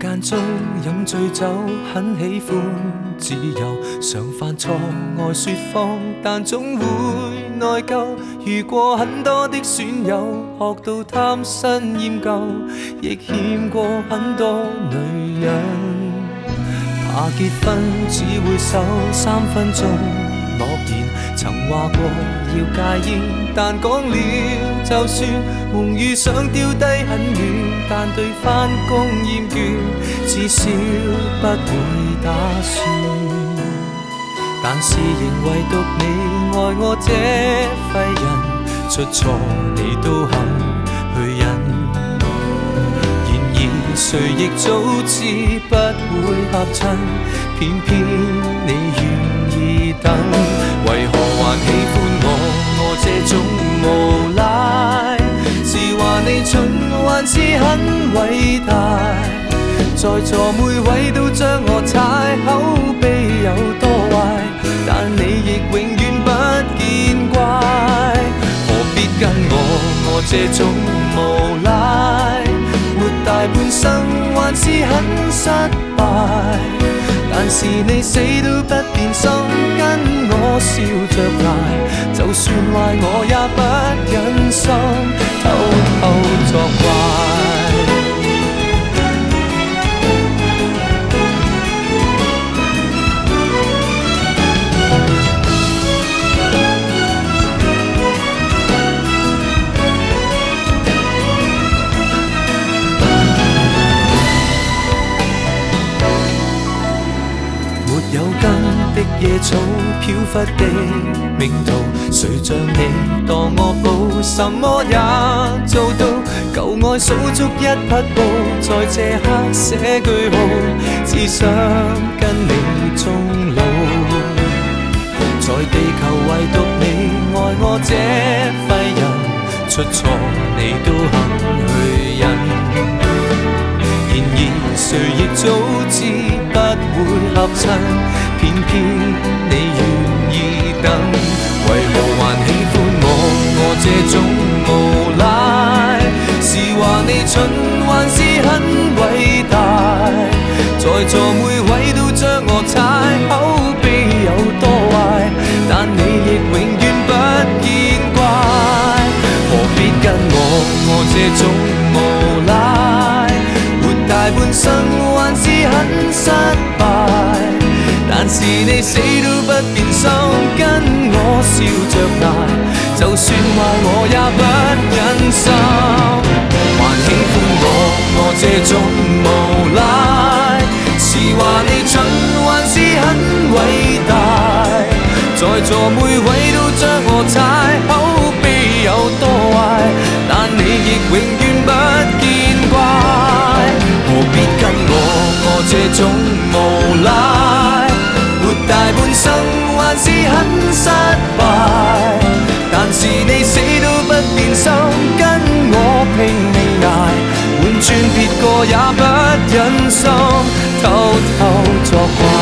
間中飲醉酒，很喜歡自由，常犯錯愛說謊，但總會內疚。遇過很多的損友，學到貪新厭舊，亦欠過很多女人。怕結婚只會守3分鐘諾言，曾話過要戒煙，但講了就算，夢與想丟低很遠，但對返工厭倦，至少不會打算。但是仍唯獨你愛我這廢人，出錯你都肯去忍。然而誰亦早知不會合襯，偏偏你願意等。為何還喜歡我這種無賴？是話你蠢還是很偉大？在座每位都將我踩，口碑有多壞，但你亦永遠不見怪。何必跟我這種無賴？活大半生還是很失敗，但是你死都不變心，跟我笑着捱，就算壞我也不忍心偷偷作怪。有根的野草，飄忽的命途，誰像你當我寶，什麼也做到。舊愛數足一匹布，在這刻寫句號，只想跟你終老。在地球唯獨你愛我這廢人，出錯你都肯去忍。然而誰亦早知不會合襯，偏偏你願意等。為何還喜歡我這種無賴？是話你蠢還是很偉大？在座每位都將我踩，口碑有多壞，但你亦永遠不見怪。何必跟我這種無賴？大半生還是很失敗，但是你死都不變心，跟我笑着捱，就算壞我也不忍心。還喜歡我這種無賴？是話你蠢還是很偉大？在座每位都將我踩，口碑有多壞，但你亦永遠不見怪。何必跟我這種無賴？活大半生還是很失敗，但是你死都不變心，跟我拼命捱，換轉別個也不忍心偷偷作怪。